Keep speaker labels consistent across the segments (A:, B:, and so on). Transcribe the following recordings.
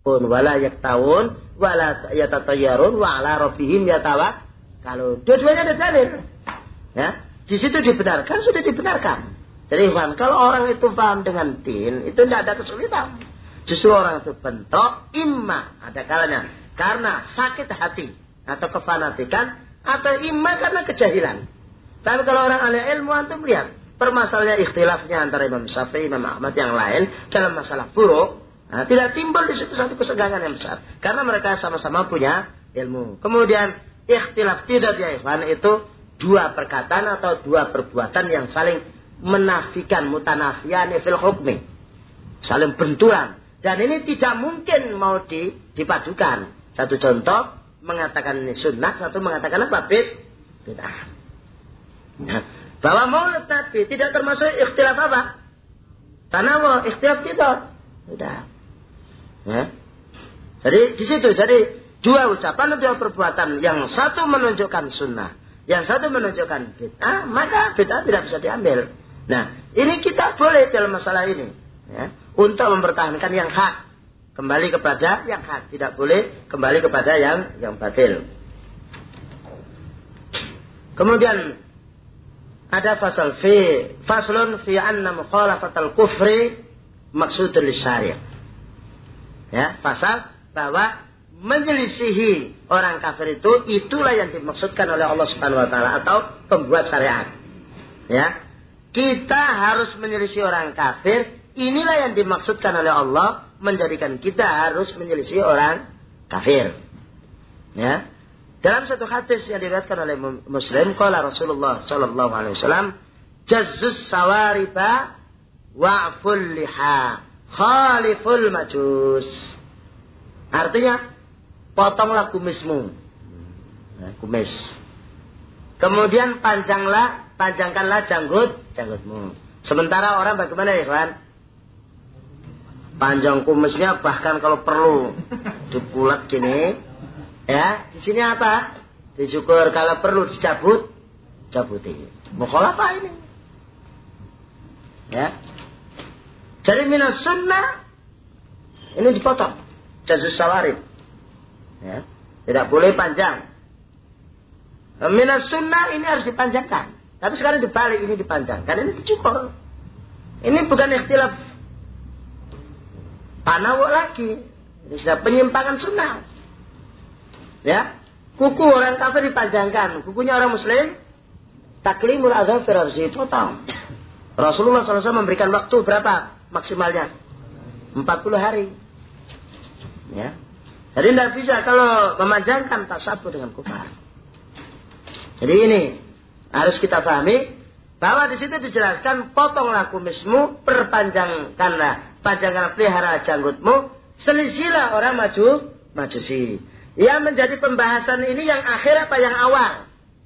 A: wala yaktawun wala yatatayyarun wa ala rabbihim yatawakkalun. Dua-duanya ada dalil. Ya, di situ dibenarkan, sudah dibenarkan. Jadi kalau orang itu paham dengan din, itu tidak ada kesulitan. Justru orang itu bentrok imma ada kalanya karena sakit hati atau kefanatikan atau imma karena kejahilan. Tapi kalau orang ahli ilmu antum lihat permasalahannya ikhtilafnya antara Imam Syafi'i, Imam Ahmad yang lain dalam masalah furu', tidak timbul di situ satu kesegangan yang besar karena mereka sama-sama punya ilmu. Kemudian ikhtilaf tidak ya ikhwan itu dua perkataan atau dua perbuatan yang saling menafikan mutanafiyan fil hukmi, saling benturan dan ini tidak mungkin mau dipadukan. Satu contoh mengatakan ini sunnah, satu mengatakan apa? Bid'ah. Bahwa maulid Nabi tidak termasuk ikhtilaf apa? Tanawwu, ikhtilaf tidak. Sudah. Ya. Jadi di situ jadi dua ucapan atau dua perbuatan yang satu menunjukkan sunnah, yang satu menunjukkan bid'ah, maka bid'ah tidak bisa diambil. Nah, ini kita boleh dalam masalah ini, ya, untuk mempertahankan yang hak, kembali kepada yang hak, tidak boleh kembali kepada yang batil. Kemudian ada faslun fi anna mukhalafatal kufri maksudul syari'. Ya, pasal bahwa menyelisihi orang kafir itulah yang dimaksudkan oleh Allah Subhanahu wa taala atau pembuat syariat. Ya. Kita harus menyelisih orang kafir, inilah yang dimaksudkan oleh Allah menjadikan kita harus menyelisih orang kafir. Ya. Dalam satu hadis yang diriwayatkan oleh Muslim, qala Rasulullah sallallahu alaihi wasallam, jazzus sawariba wa'ful liha khaliful majus. Artinya, potonglah kumismu. Kumis. Kemudian panjangkanlah janggutmu. Sementara orang bagaimana ya, kawan? Panjang kumisnya bahkan kalau perlu dipulat gini. Ya, di sini apa? Dicukur, kalau perlu cabuti. Mukhalafah ini. Ya. Jadi minas sunnah ini dipotong. Jazzus sawarib. Ya. Tidak boleh panjang. Minas sunnah ini harus dipanjangkan. Tapi sekarang dibalik, ini dipanjangkan, ini dicukur. Ini bukan ikhtilaf tanawwu lagi. Ini sudah penyimpangan sunnah. Ya, kuku orang kafir dipanjangkan, kukunya orang muslim taklimul adzafir harus dipotong. Rasulullah SAW memberikan waktu berapa maksimalnya? 40 hari. Ya. Jadi tidak bisa kalau memanjangkan tasabuh dengan kufar. Jadi ini harus kita pahami bahwa di situ dijelaskan potonglah kumismu, panjangkanlah pelihara janggutmu, selisilah orang majusi. Yang menjadi pembahasan ini yang akhir apa yang awal?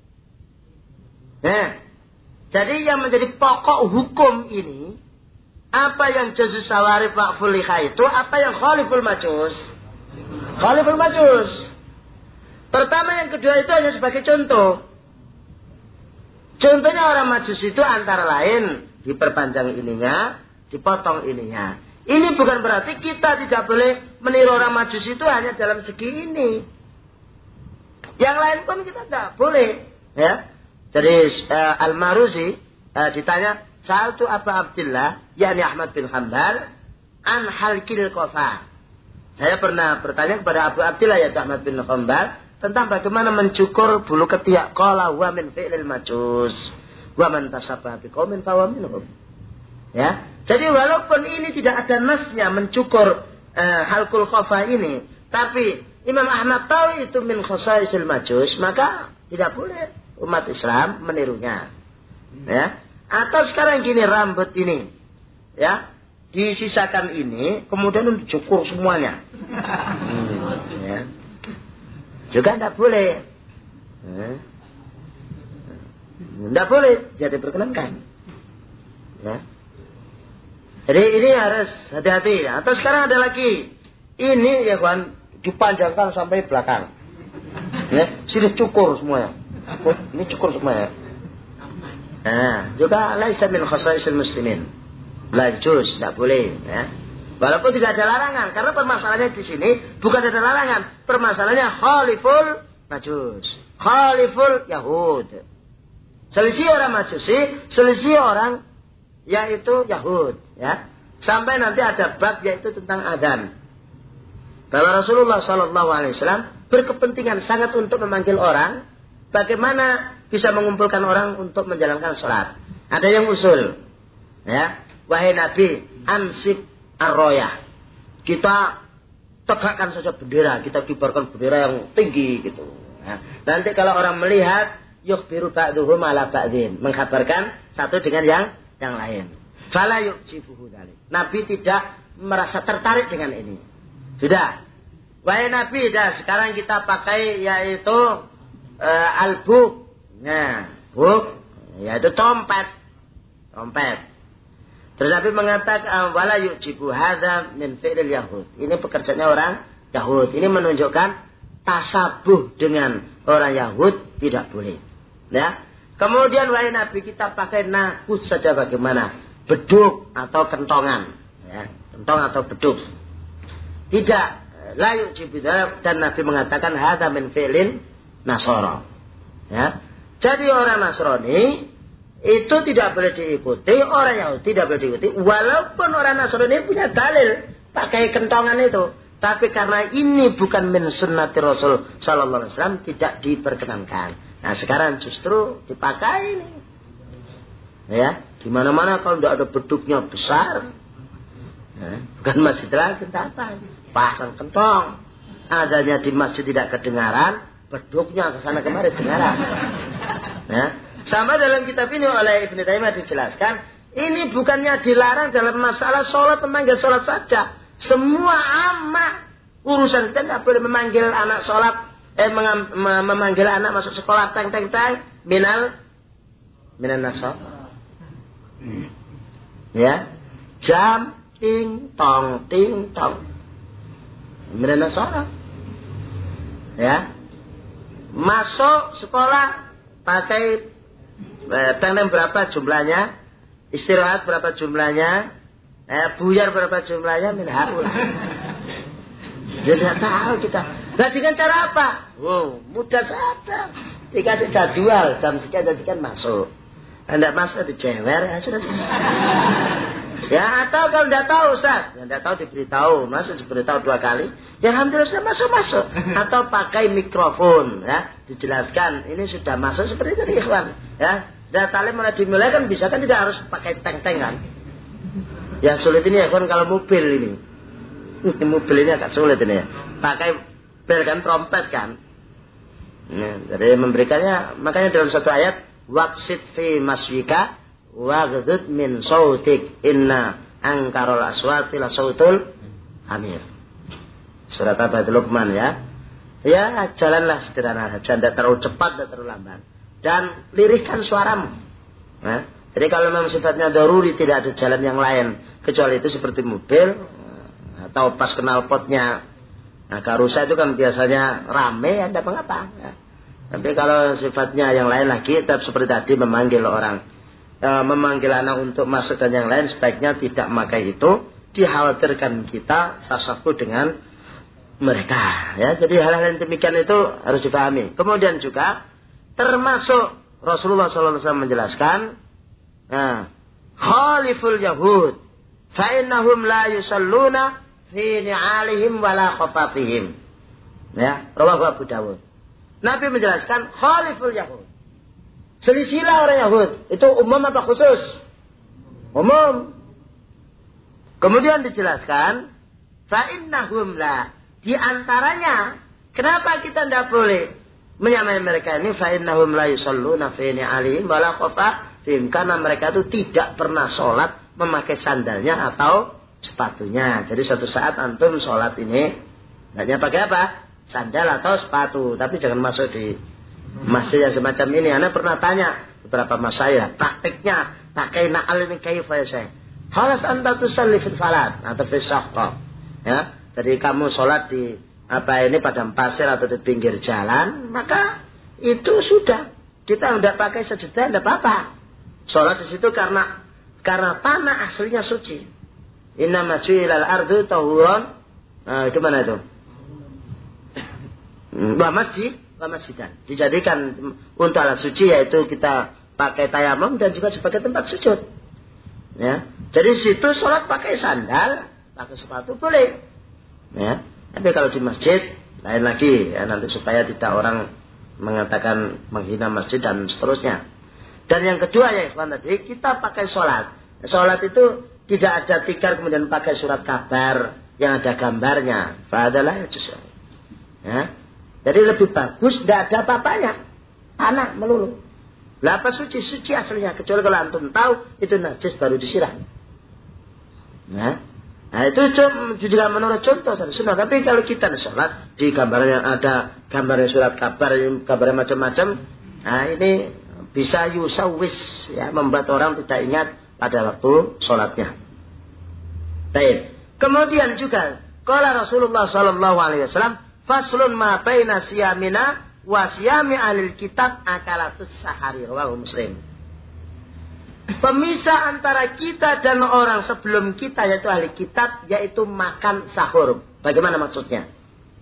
A: Nah, jadi yang menjadi pokok hukum ini apa yang jazzus sawarib wa'ful liha itu, apa yang khaliful majus? Khaliful majus. Pertama, yang kedua itu hanya sebagai contoh. Contohnya orang majus itu antara lain diperpanjang ininya, dipotong ininya. Ini bukan berarti kita tidak boleh meniru orang majus itu hanya dalam segi ini. Yang lain pun kita tidak boleh. Ya. Jadi Al-Maruzi ditanya, Sa'altu Abu Abdillah, yakni Ahmad bin Hanbal, an halqil qafa. Saya pernah bertanya kepada Abu Abdillah, yaitu Ahmad bin Hanbal, tentang bagaimana mencukur bulu ketiak. Qala wa min fi'lil majus wa man tasabbaha biqaumin fa huwa minhum. Ya. Jadi walaupun ini tidak ada nasnya mencukur halqul qafa ini, tapi Imam Ahmad tahu itu min khasaisil majus, maka tidak boleh umat Islam menirunya. Ya. Atau sekarang gini, rambut ini, ya, disisakan ini, kemudian dicukur semuanya. Ya. Juga tidak boleh. Tidak boleh, jadi berkenankan. Ya. Jadi ini harus hati-hati. Atau sekarang ada lagi, ini ya kawan, dipanjangkan sampai belakang. Ya, sini cukur semuanya. Ini cukur semuanya. Nah, juga laisa min khasaisil muslimin. La juz, tidak boleh, ya. Walaupun tidak ada larangan, karena permasalahannya di sini bukan ada larangan, permasalahannya khaliful majus, khaliful Yahud. Selisih orang Majusi, selisih orang yaitu Yahud, ya. Sampai nanti ada bab yaitu tentang adzan. Bahwa Rasulullah SAW berkepentingan sangat untuk memanggil orang, bagaimana bisa mengumpulkan orang untuk menjalankan sholat. Ada yang usul, ya, wahai Nabi, ansib ar-royah. Kita tegakkan saja bendera, kita kibarkan bendera yang tinggi gitu. Ya. Nanti kalau orang melihat, yukhbiru ba'duhum ala ba'din, mengkabarkan satu dengan yang lain. Fala yu'jibuhu dzalik. Nabi tidak merasa tertarik dengan ini. Sudah. Wahai Nabi, sekarang kita pakai yaitu al-buk. Nah, buk yaitu trompet. Terus Nabi mengatakan wala yu'jibu hadza min fi'lil yahud. Ini pekerjaannya orang Yahud. Ini menunjukkan tasabuh dengan orang Yahud tidak boleh. Ya. Kemudian wahai Nabi, kita pakai nakus saja bagaimana? Beduk atau kentongan, ya. Kentong atau beduk. Tidak, la yu'jibu dan Nabi mengatakan hadza min fi'lin Nasara. Ya. Jadi orang Nasrani itu tidak boleh diikuti, orang Yahudi tidak boleh diikuti, walaupun orang Nasrani punya dalil pakai kentongan itu. Tapi karena ini bukan min sunnati Rasul sallallahu alaihi wasallam, tidak diperkenankan. Nah, sekarang justru dipakai ini. Ya, di mana-mana kalau tidak ada beduknya besar, ya, bukan masjid lagi, apa? Pasang kentong. Adanya di masjid tidak kedengaran, beduknya ke sana kemari kedengaran. Ya. Sama dalam kitab ini oleh Ibnu Taimiyah dijelaskan, ini bukannya dilarang dalam masalah sholat, memanggil sholat saja. Semua amat urusan kita tidak boleh memanggil anak sholat, memanggil anak masuk sekolah teng minal nasab. Ya, jam ting tong minal nasab. Ya, masuk sekolah pakai teng berapa jumlahnya, istirahat berapa jumlahnya. Buyar berapa jumlahnya min haul. Dia tidak tahu kita. Nah, dengan cara apa? Mudah saja. Dikasih jadwal jam sekian masuk. Tidak masuk dicewer, ya sudah. Ya, atau kalau tidak tahu Ustaz, yang tidak tahu diberitahu, masuk diberitahu 2 kali. Ya alhamdulillah sudah masuk. Atau pakai mikrofon, ya, dijelaskan ini sudah masuk seperti itu ikhwan, ya. Dan talim mulai dimulai kan bisa kan, tidak harus pakai teng-tengan. Ya sulit ini ya kan kalau mobil ini. Mobil ini agak sulit ini ya. Pakai bel kan, trompet kan. Nah, jadi memberikannya, makanya dalam satu ayat, waqsid fi masjika waghdud min sautik inna angkarul aswati la sautul hamir. Surat Abad Luqman ya. Ya, jalanlah sederhana saja, tidak terlalu cepat, tidak terlalu lambat. Dan lirihkan suaramu. Nah, jadi kalau memang sifatnya daruri, tidak ada jalan yang lain kecuali itu seperti mobil atau pas knalpotnya. Nah, karusa itu kan biasanya rame, ya tidak mengapa. Ya. Tapi kalau sifatnya yang lain lagi, tetap seperti tadi memanggil orang, memanggil anak untuk masuk dan yang lain, sebaiknya tidak memakai itu. Dikhawatirkan kita tasabuh dengan mereka. Ya, jadi hal-hal yang demikian itu harus dipahami. Kemudian juga termasuk Rasulullah SAW menjelaskan, khaliful Yahud fa'innahum la yusalluna fi ni'alihim wala khafatihim. Ya, rawahu Abu Dawud. Nabi menjelaskan khaliful Yahud. Selisilah orang Yahud. Itu umum atau khusus? Umum. Kemudian dijelaskan fa'innahum la, di antaranya kenapa kita tidak boleh menyamai mereka ini, fa'innahum la yusalluna fi ni'alihim wala khafatihim, karena mereka itu tidak pernah sholat memakai sandalnya atau sepatunya. Jadi suatu saat antum sholat ini hendaknya pakai apa? Sandal atau sepatu. Tapi jangan masuk di masjid yang semacam ini. Anda pernah tanya beberapa mas saya, praktiknya pakai na'al ini kaifa ya saya? Halas anta tusalli fil falat atau fil syaqqa. Ya, jadi kamu sholat di padang pasir atau di pinggir jalan, maka itu sudah. Kita tidak pakai sejadah, tidak apa-apa. Sholat di situ karena tanah aslinya suci. Innama ju'ilal ardu tahuran. Itu mana itu? Wa masjidan. Dijadikan untuk alat suci, yaitu kita pakai tayamum dan juga sebagai tempat sujud. Ya. Jadi situ sholat pakai sandal, pakai sepatu boleh. Ya. Tapi kalau di masjid lain lagi ya, nanti supaya tidak orang mengatakan menghina masjid dan seterusnya. Dan yang kedua ya ikhwan tadi, kita pakai sholat. Sholat itu tidak ada tikar kemudian pakai surat kabar yang ada gambarnya. Fadalah ya justru. Ya. Jadi lebih bagus, tidak ada apa-apanya. Tanah melulu. Lah apa suci? Suci aslinya. Kecuali kalau antum tahu itu najis baru disiram. Nah itu juga menurut contoh dari sunnah. Tapi kalau kita sholat di gambarnya ada gambarnya surat kabar, gambarnya macam-macam. Nah ini bisa yusawis ya, membuat orang tidak ingat pada waktu sholatnya. Baik. Kemudian juga qala Rasulullah sallallahu alaihi wasallam, faslun ma baina siyamina wa siyami ahlil kitab akalatus sahari, rawahu Muslim. Pemisah antara kita dan orang sebelum kita yaitu ahli kitab, yaitu makan sahur. Bagaimana maksudnya?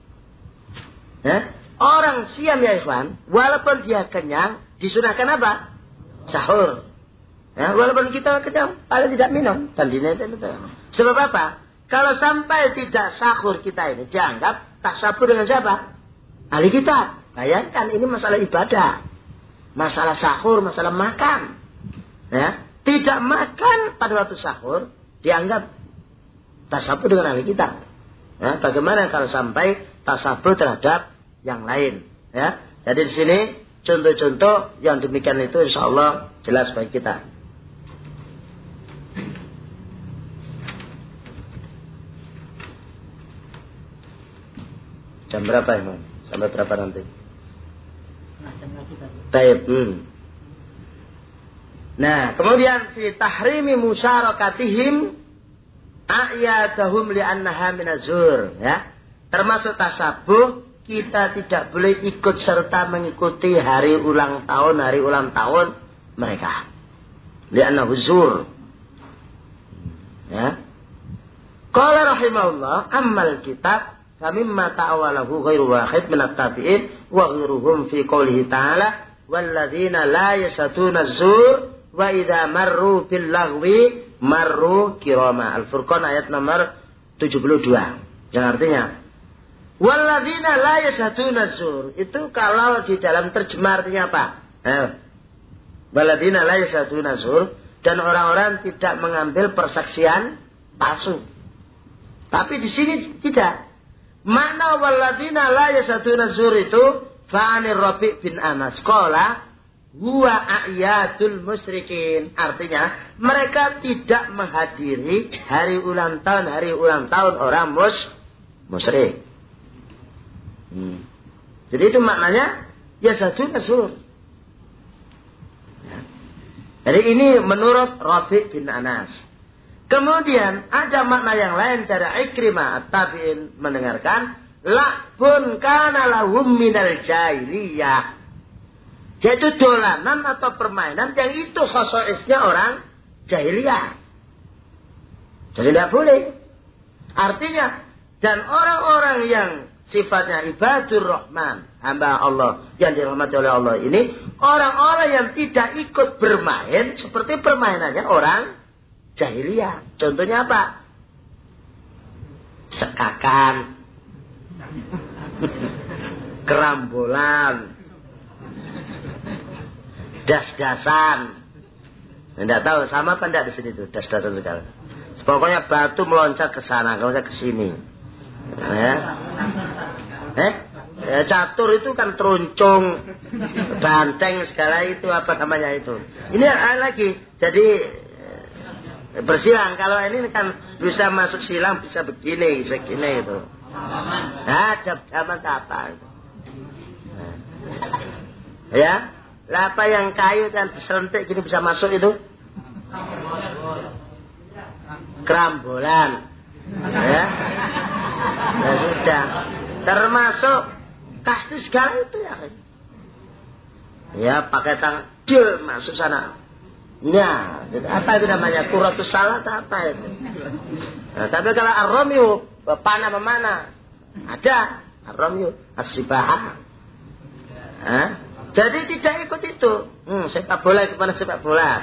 A: Orang siam ya ikhwan, walaupun dia kenyang, disunahkan apa? Sahur. Ya, walaupun kita kenyang, paling tidak minum. Sebab apa? Kalau sampai tidak sahur kita ini dianggap tak sabur dengan siapa? Ahli kitab. Bayangkan ini masalah ibadah. Masalah sahur, masalah makan. Ya, tidak makan pada waktu sahur dianggap tasabur dengan ahli kitab. Ya, bagaimana kalau sampai tasabur terhadap yang lain? Ya, jadi di sini contoh-contoh yang demikian itu insyaallah jelas bagi kita. Jam berapa Imam? Sampai berapa nanti? Taib. Nah, kemudian fi tahrimi musyarakatihim a'yadahum li'annaha minazur, ya. Termasuk tasabuh, kita tidak boleh ikut serta mengikuti hari ulang tahun mereka. Li'annahu zur. Ya. Qala rahimahullah, ammal kitab famimma ta'awalahu ghairu wahid min at-tabi'in wa ghairuhum fi qoulihi ta'ala walladzina la yasatuna az-zur wa idza marru bil lagwi marru kirama. Al-Furqan ayat nomor 72. Yang artinya walladzina la yasatuna az-zur, itu kalau di dalam terjemah artinya apa? Walladzina la yasatuna az-zur, dan orang-orang tidak mengambil persaksian palsu. Tapi di sini tidak. Makna walladzina la yasatuna az-zur itu fa'anir Rabi' bin Anas qala huwa a'yadul musyrikin. Artinya mereka tidak menghadiri hari ulang tahun orang musyrik. Jadi itu maknanya yasatun az-zur. Ya. Jadi ini menurut Rabi' bin Anas. Kemudian ada makna yang lain dari Ikrimah at-Tabi'in mendengarkan la'bun kana lahum minal jahiliyah. Yaitu dolanan atau permainan yang itu khosoisnya orang jahiliyah. Jadi tidak boleh. Artinya, dan orang-orang yang sifatnya ibadur rahman, hamba Allah yang dirahmati oleh Allah ini, orang-orang yang tidak ikut bermain seperti permainannya orang jahiliyah. Contohnya apa? Sekakan, kerambolan, das-dasan. Tidak tahu sama apa tidak di sini tuh das-dasan sekali. Pokoknya batu meloncat ke sana, meloncat ke sini. Ya, catur itu kan teruncung, banteng segala itu apa namanya itu. Ini lagi. Jadi bersilang. Kalau ini kan bisa masuk silang, bisa begini itu. Nah, zaman apa itu? Ya. Lah apa yang kayu dan diserentik gini bisa masuk itu? Kerambolan. Ya. Ya sudah. Termasuk kasti segala itu ya. Ya pakai tangan dia masuk sana. Ya, apa itu namanya? Qurratus salat apa itu? Nah, tapi kalau ar-ramyu, panah memanah, ada ar-ramyu, as-sibahah. Jadi tidak ikut itu. Sepak bola kemana sepak bola?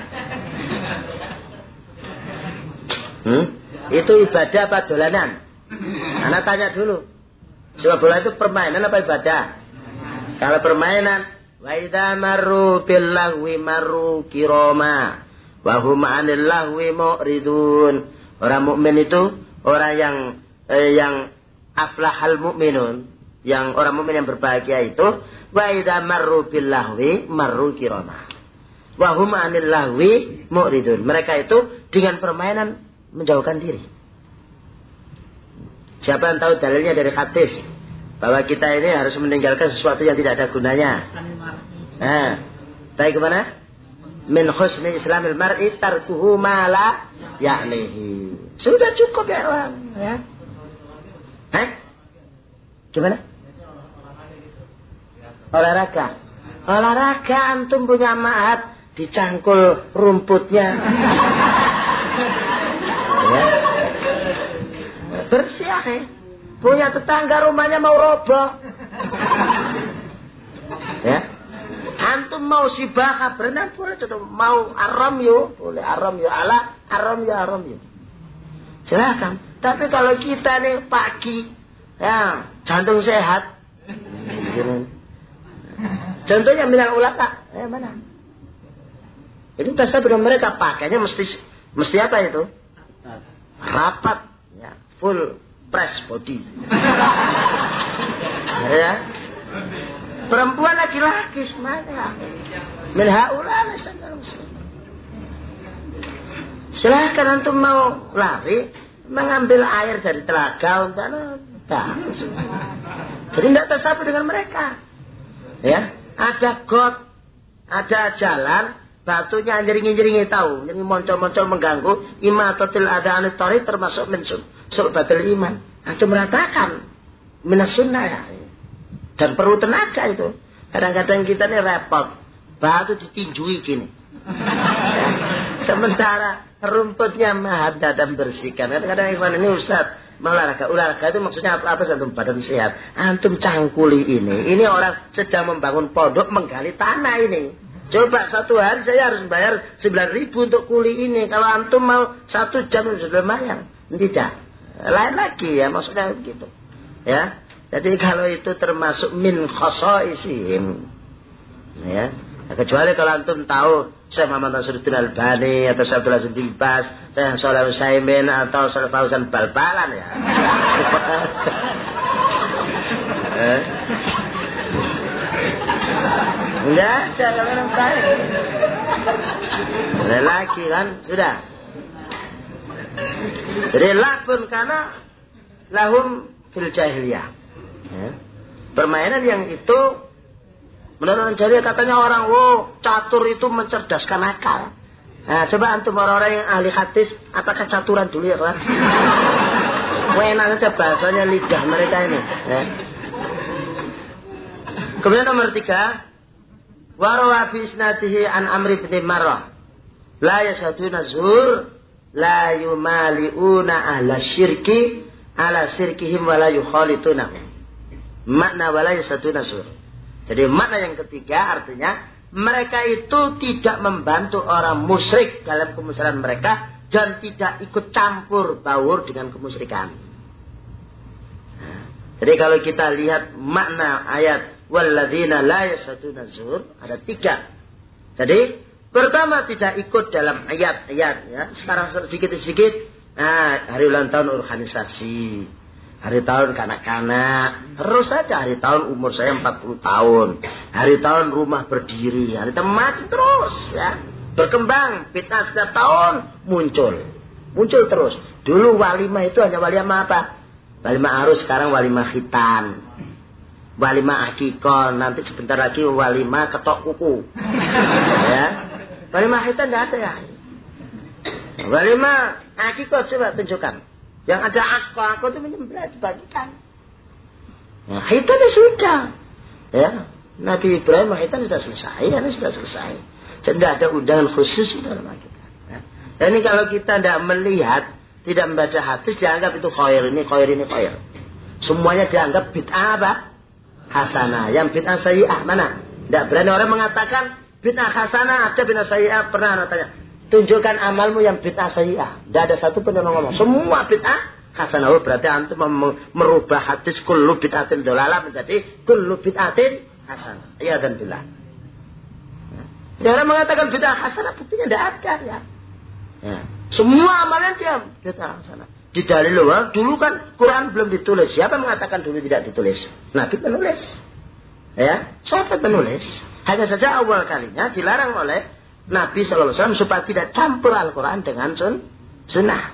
A: Itu ibadah apa dolanan? Anak tanya dulu. Sepak bola itu permainan apa ibadah? Kalau permainan, wa idza marru bil lahwi marru kirama wa hum 'anil lahwi mu'ridun. Orang mukmin itu orang yang aflahal mukminun, yang orang mukmin yang berbahagia itu wa idza marru bil lahwi marru kirama wa hum 'anil lahwi mu'ridun. Mereka itu dengan permainan menjauhkan diri. Siapa yang tahu dalilnya dari hadis bahwa kita ini harus meninggalkan sesuatu yang tidak ada gunanya? Baik kemana? Min husni islamil mar'i tarkuhu ma la ya'nihi. Sudah cukup ya orang. Ya. Gimana? Olahraga antum punya ma'had dicangkul rumputnya. Ya. Bersiah ya. Punya tetangga rumahnya mau roboh. Ya. Antum mau sibah berenang boleh, mau ar-ramyu boleh, ar-ramyu ala ar-ramyu. Silakan. Tapi kalau kita nih pagi ya jantung sehat. Contohnya minal ulama, mana? Itu tasawuf dengan mereka pakainya mesti apa itu? Rapat, ya, full press body. Ya. Perempuan laki-laki semuanya. Min haula silahkan antum mau lari mengambil air dari telaga untuk jadi tidak tasawuf dengan mereka. Ya, ada got, ada jalan, batunya jering-jeringi tahu, jadi moncol-moncol mengganggu imatatil adaan tariq termasuk min su'batul iman. Antum meratakan minas sunnah ya. Dan perlu tenaga itu. Kadang-kadang kita ini repot. Batu ditinjui gini. Ya. Sementara rumputnya mahad dan bersihkan. Kadang-kadang ikhwan ini Ustaz olahraga. Olahraga itu maksudnya apa? Antum badan sehat. Antum cangkuli ini. Ini orang sedang membangun pondok menggali tanah ini. Coba satu hari saya harus bayar 9.000 untuk kuli ini. Kalau antum mau 1 jam sudah lumayan. Tidak. Lain lagi ya maksudnya begitu. Ya. Jadi kalau itu termasuk min khosaisim. Ya. Kecuali kalau antum tahu Syekh Muhammad Nasruddin Albani atau Syekh Abdul Aziz bin Baz, Syekh Shalih Utsaimin atau Syekh Fauzan bal-balan ya. Enggak ada kalau orang baik. Ada lagi kan sudah. Jadi lakun karena lahum fil jahiliyah. Ya. Permainan yang itu menurut orang jahiliyah katanya orang catur itu mencerdaskan akal. Nah, coba antum orang-orang yang ahli hadis apakah caturan dulu ya kan? Enak saja bahasanya lidah mereka ini. Ya. Kemudian nomor 3, warawa fi isnadihi an Amr bin Marrah la yashaduna zur la yumaliuna ahla syirki ala syirkihim wa la yukhalituna. Makna wala yashaduna zur. Jadi makna yang ketiga artinya mereka itu tidak membantu orang musyrik dalam kemusyrikan mereka dan tidak ikut campur baur dengan kemusyrikan. Jadi kalau kita lihat makna ayat walladzina la yashaduna zur ada 3. Jadi pertama tidak ikut dalam ayat-ayat ya. Sekarang sedikit-sedikit hari ulang tahun organisasi, hari tahun kanak-kanak, terus saja hari tahun umur saya 40 tahun, hari tahun rumah berdiri, hari tahun macam terus ya. Berkembang, fitnah setiap tahun muncul terus. Dulu walimah itu hanya walimah apa? Walimah arus, sekarang walimah khitan, walimah akikah, nanti sebentar lagi walimah ketok kuku. Ya. Walimah khitan tidak ada ya. Walimah akikah coba tunjukkan. Yang ada akikah itu menyembelih dibagikan. Nah, khitan sudah. Ya. Nabi Ibrahim khitan sudah selesai, ini sudah selesai. Tidak ada undangan khusus dalam kita. Ya. Dan ini kalau kita tidak melihat, tidak membaca hadis, dianggap itu khair, ini khair, ini khair. Semuanya dianggap bid'ah apa? Hasanah. Yang bid'ah sayyi'ah mana? Tidak berani orang mengatakan bid'ah hasanah, ada bid'ah sayyi'ah. Pernah anak tanya, tunjukkan amalmu yang bid'ah sayyi'ah. Tidak ada satu pun yang ngomong. Semua bid'ah hasanah. Oh, berarti antum merubah hadis kullu bid'atin dolalah menjadi kullu bid'atin hasanah. Iya dan billah. Ya, orang mengatakan bid'ah hasanah, buktinya tidak ada ya. Ya. Semua amalan dia bid'ah hasanah. Di dalil dulu kan Quran belum ditulis. Siapa mengatakan dulu tidak ditulis? Nabi menulis. Ya, sahabat menulis. Hanya saja awal kalinya dilarang oleh Nabi SAW supaya tidak campur Al-Quran dengan sunnah.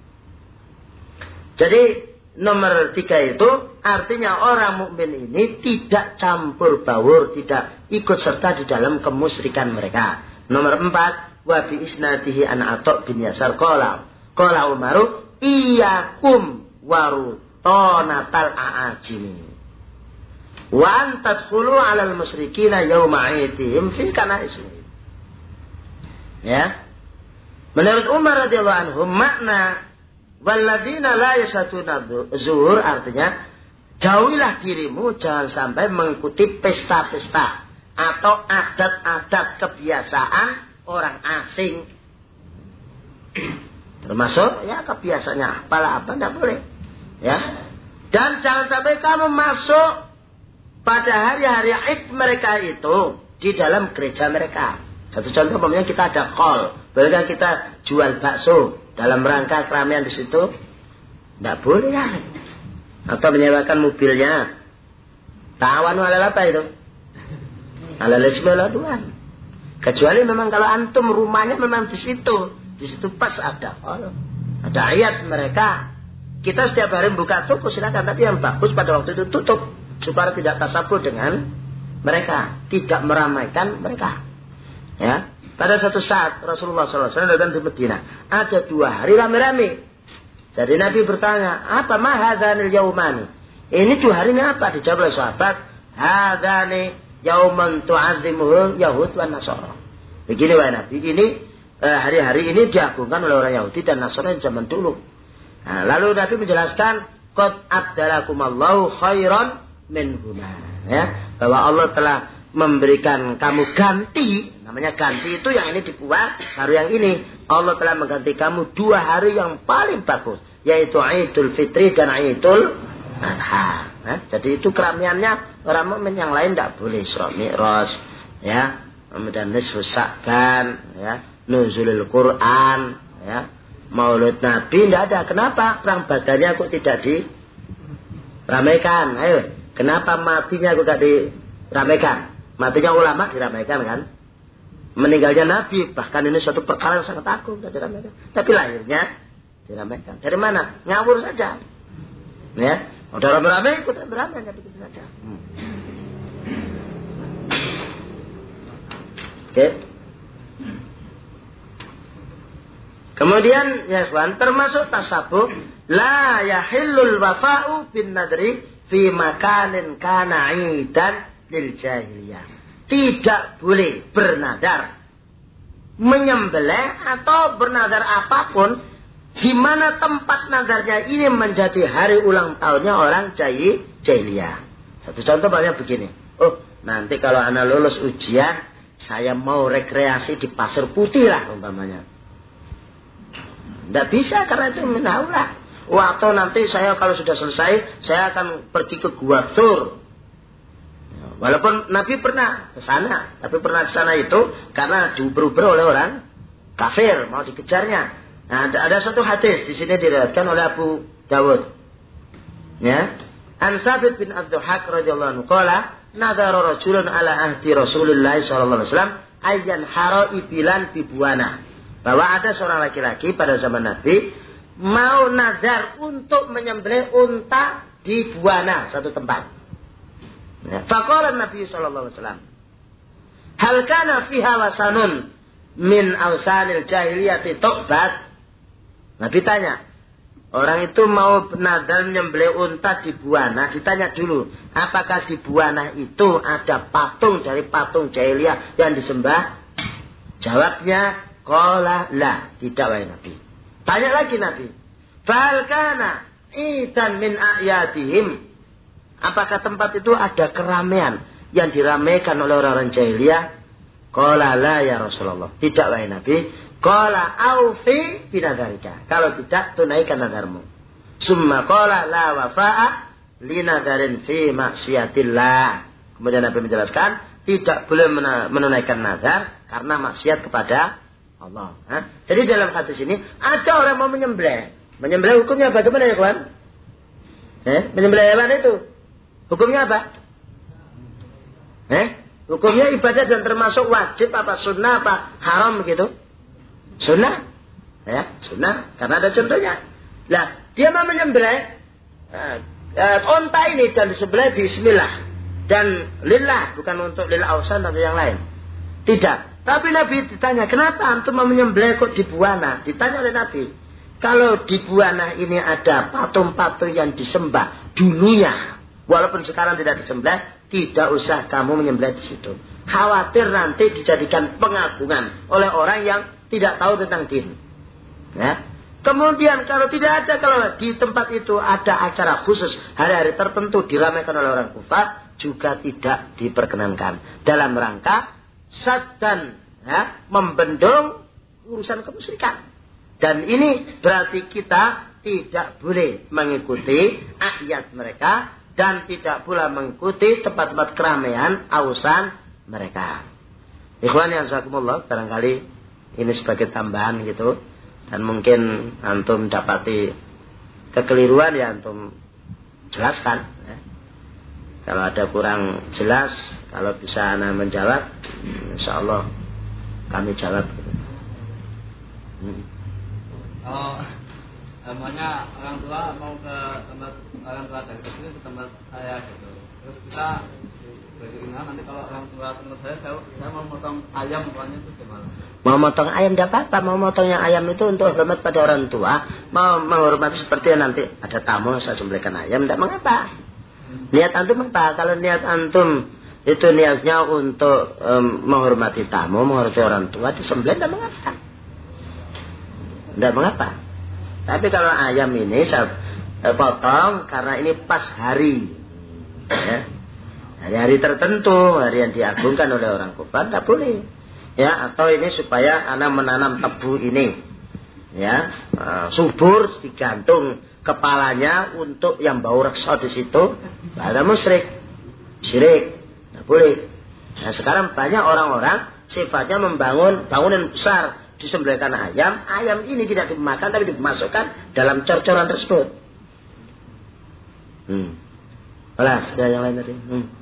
A: Jadi nomor 3 itu artinya orang mukmin ini tidak campur baur, tidak ikut serta di dalam kemusyrikan mereka. Nomor 4, wa bi isnadihi an Atha bin Yasar qala Umaru iyakum warutonatal a'ajimi wa antadkhulu 'alal musyrikina yawma 'idihim fil kana'ismi. Ya. Menurut Umar radhiyallahu anhu makna walladzina la yasatuna zuhur artinya jauhilah dirimu jangan sampai mengikuti pesta-pesta atau adat-adat kebiasaan orang asing. Termasuk ya kebiasaannya apalah apa tidak boleh. Ya. Dan jangan sampai kamu masuk pada hari-hari Id mereka itu di dalam gereja mereka. Satu contoh umpamanya kita ada khol, bolehkah kita jual bakso dalam rangka keramaian di situ? Tidak boleh ya. Atau menyewakan mobilnya. Ta'awanu alal apa itu? Alal ismi wal udwan. Kecuali memang kalau antum rumahnya memang di situ. Di situ pas ada khol. Ada ayat mereka. Kita setiap hari buka toko silakan, tapi yang bagus pada waktu itu tutup supaya tidak tasabur dengan mereka, tidak meramaikan mereka. Ya, pada suatu saat Rasulullah SAW datang di Madinah, ada 2 hari rame-rame. Jadi Nabi bertanya, apa mahadzanil yaumani? Ini 2 hari ini apa? Dijawab oleh sahabat, hadzani yauman tu'azzimuhu Yahud wan Nasara. Begini wahai Nabi, ini hari-hari ini diagungkan oleh orang Yahudi dan Nasrani zaman dulu. Nah, lalu Nabi menjelaskan, qad abdalakumallahu khairan minhuma. Ya, bahwa Allah telah memberikan kamu ganti, namanya ganti itu yang ini dibuat, baru yang ini. Allah telah mengganti kamu 2 hari yang paling bagus, yaitu Idul Fitri dan Idul Adha. Nah, jadi itu keramaiannya orang mukmin, yang lain tidak boleh. Isra Mi'raj, ya, kemudian nisfu Sya'ban, ya, nuzulul Quran, ya, Maulid Nabi tidak ada. Kenapa? Perang Badarnya kok tidak diramaikan? Ayo, kenapa matinya kok tidak diramaikan? Matinya ulama diramaikan kan? Meninggalnya Nabi, bahkan ini suatu perkara yang sangat agung, tidak diramaikan. Tapi lahirnya diramaikan. Dari mana? Ngawur saja. Ya, udah ramai-ramai ikut ramai aja begitu saja. Oke. Kemudian ya kawan, termasuk tasabuh, la yahillul wafa'u bin nadri fi makanin kana 'idan lil jahiliyah. Tidak boleh bernadar, menyembelih atau bernadar apapun di mana tempat nadarnya ini menjadi hari ulang tahunnya orang jahiliyah. Satu contoh banyak begini. Oh, nanti kalau anak lulus ujian, saya mau rekreasi di Pasir Putih lah umpamanya. Tidak bisa karena itu menaulah. Atau nanti saya kalau sudah selesai, saya akan pergi ke Gua Tur. Walaupun Nabi pernah ke sana, tapi pernah ke sana itu karena diuber-uber oleh orang kafir, mau dikejarnya. Nah, ada satu hadis di sini diriwayatkan oleh Abu Dawud. Ya, An Sabit bin Ad-Duhak radhiyallahu anhu qala nadara rajulun ala ahdi Rasulullah sallallahu alaihi wasallam ayyan hara ibilan bibuana. Bahwa ada seorang laki-laki pada zaman Nabi mau nazar untuk menyembelih unta di Buana, satu tempat. Ya. Faqala Nabi sallallahu alaihi wasallam, "Hal kana fiha wasanun min awsanil jahiliyati tu'bad?" Nabi tanya, orang itu mau nazar menyembelih unta di Buana, ditanya dulu, apakah di Buana itu ada patung dari patung jahiliyah yang disembah? Jawabnya, qala la, tidak wahai Nabi. Tanya lagi Nabi, fal kana idan min a'yadihim, apakah tempat itu ada keramaian yang diramaikan oleh orang-orang jahiliyah? Qala la ya Rasulullah, tidak wahai Nabi. Qala aufi binadzarika, kalau tidak tunaikan nadarmu. Summa qala la wafa'a linadarin fi maksiatillah. Kemudian Nabi menjelaskan tidak boleh menunaikan nazar karena maksiat kepada Allah. Jadi dalam hadis ini ada orang mau menyembelih. Menyembelih hukumnya bagaimana ya kawan? Menyembelih hewan itu hukumnya apa? Hukumnya ibadah dan termasuk wajib apa sunnah apa haram begitu? Sunnah. Ya, sunnah karena ada contohnya. Lah, dia mau menyembelih onta ini dan disembelih bismillah dan lillah, bukan untuk lil ausan atau yang lain. Tidak. Tapi Nabi ditanya, kenapa antum mau menyembelih kok di Buana? Ditanya oleh Nabi, kalau di Buana ini ada patung-patung yang disembah dunia, walaupun sekarang tidak disembelih, tidak usah kamu menyembelih di situ. Khawatir nanti dijadikan pengagungan oleh orang yang tidak tahu tentang din. Ya. Kemudian kalau tidak ada, kalau di tempat itu ada acara khusus, hari-hari tertentu diramaikan oleh orang kufar, juga tidak diperkenankan. Dalam rangka saddan, ya, membendung urusan kemusyrikan. Dan ini berarti kita tidak boleh mengikuti ayat mereka dan tidak pula mengikuti tempat-tempat keramaian ausan mereka. Ikhwan yang jazakumullah, barangkali ini sebagai tambahan gitu. Dan mungkin antum dapati kekeliruan ya antum jelaskan. Ya. Kalau ada kurang jelas, kalau bisa ana menjawab, insyaallah kami jawab.
B: Namanya orang tua mau ke tempat orang tua dari kecil ke tempat saya gitu. Terus kita berkeinginan nanti kalau orang tua tempat saya mau motong ayam pokoknya itu gimana?
A: Mau motong ayam tidak apa-apa. Mau motongnya ayam itu untuk hormat pada orang tua. Mau menghormati seperti nanti ada tamu saya sembelihkan ayam, tidak mengapa. Niat antum apa? Kalau niat antum itu niatnya untuk menghormati tamu, menghormati orang tua, disembelih tidak mengapa. Tidak mengapa. Tapi kalau ayam ini saya potong karena ini pas hari, ya, hari-hari tertentu, hari yang diagungkan oleh orang kufar, tidak boleh. Ya, atau ini supaya anak menanam tebu ini, ya, subur digantung kepalanya untuk yang bau reksa di situ, ada musyrik, syirik, tidak boleh. Nah, sekarang banyak orang-orang sifatnya membangun bangunan besar, disembelihkan ayam ini tidak dimakan tapi dimasukkan dalam cor-coran tersebut. Alas, ada yang lain tadi.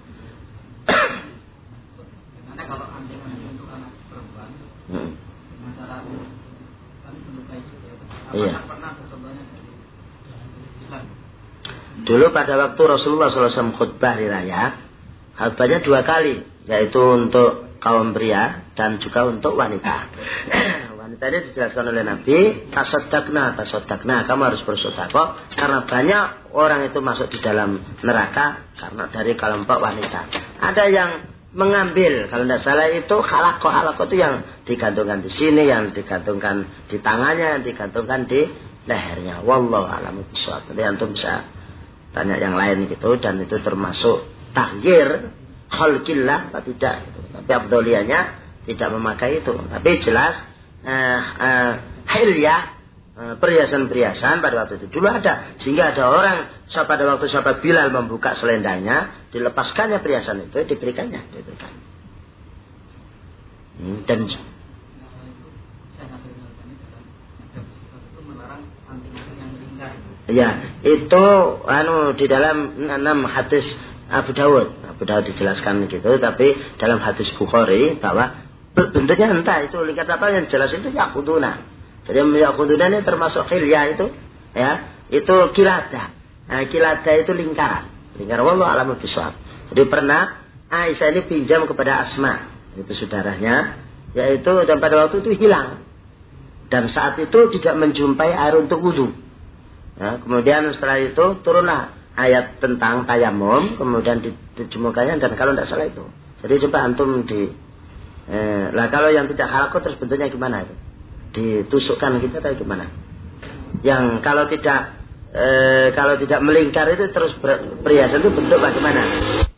B: Karena kalau anjing untuk anak perempuan, masalah kan melukai juga.
A: Iya.
B: Pernah contohnya dari Islam.
A: Dulu pada waktu Rasulullah SAW khutbah di raya, khutbahnya 2 kali, yaitu untuk kaum pria dan juga untuk wanita. Wanita ini dijelaskan oleh Nabi, tasaddaqna, kamu harus bersedekah karena banyak orang itu masuk di dalam neraka karena dari kelompok wanita. Ada yang mengambil, kalau tidak salah itu halaqah itu yang digantungkan di sini, yang digantungkan di tangannya, yang digantungkan di lehernya. Wallahu a'lam bishawab. Jadi antum bisa tanya yang lain gitu, dan itu termasuk tahyir khalqillah atau tidak gitu. Tapi afdoliyahnya tidak memakai itu. Tapi jelas hilyah, perhiasan-perhiasan pada waktu itu dulu ada, sehingga ada orang pada waktu sahabat Bilal membuka selendangnya, dilepaskannya perhiasan itu, diberikan. Dan ya, itu di dalam 6 hadis Abu Dawud dijelaskan gitu, tapi dalam hadis Bukhari bahwa bentuknya entah itu lingkar apa yang jelas itu yakuduna. Jadi yakuduna ini termasuk khilyah itu, ya, itu kilada. Nah, kilada itu lingkaran. Wallahu a'lam bishawab. Jadi pernah Aisyah ini pinjam kepada Asma, itu saudaranya, yaitu dan pada waktu itu hilang. Dan saat itu tidak menjumpai air untuk wudu. Ya, kemudian setelah itu turunlah ayat tentang tayamum, kemudian dijemurkannya, dan kalau tidak salah itu. Jadi coba antum Lah kalau yang tidak halaqah terus bentuknya gimana itu? Ditusukkan kita atau gimana? Yang kalau tidak melingkar itu terus perhiasan itu bentuk bagaimana?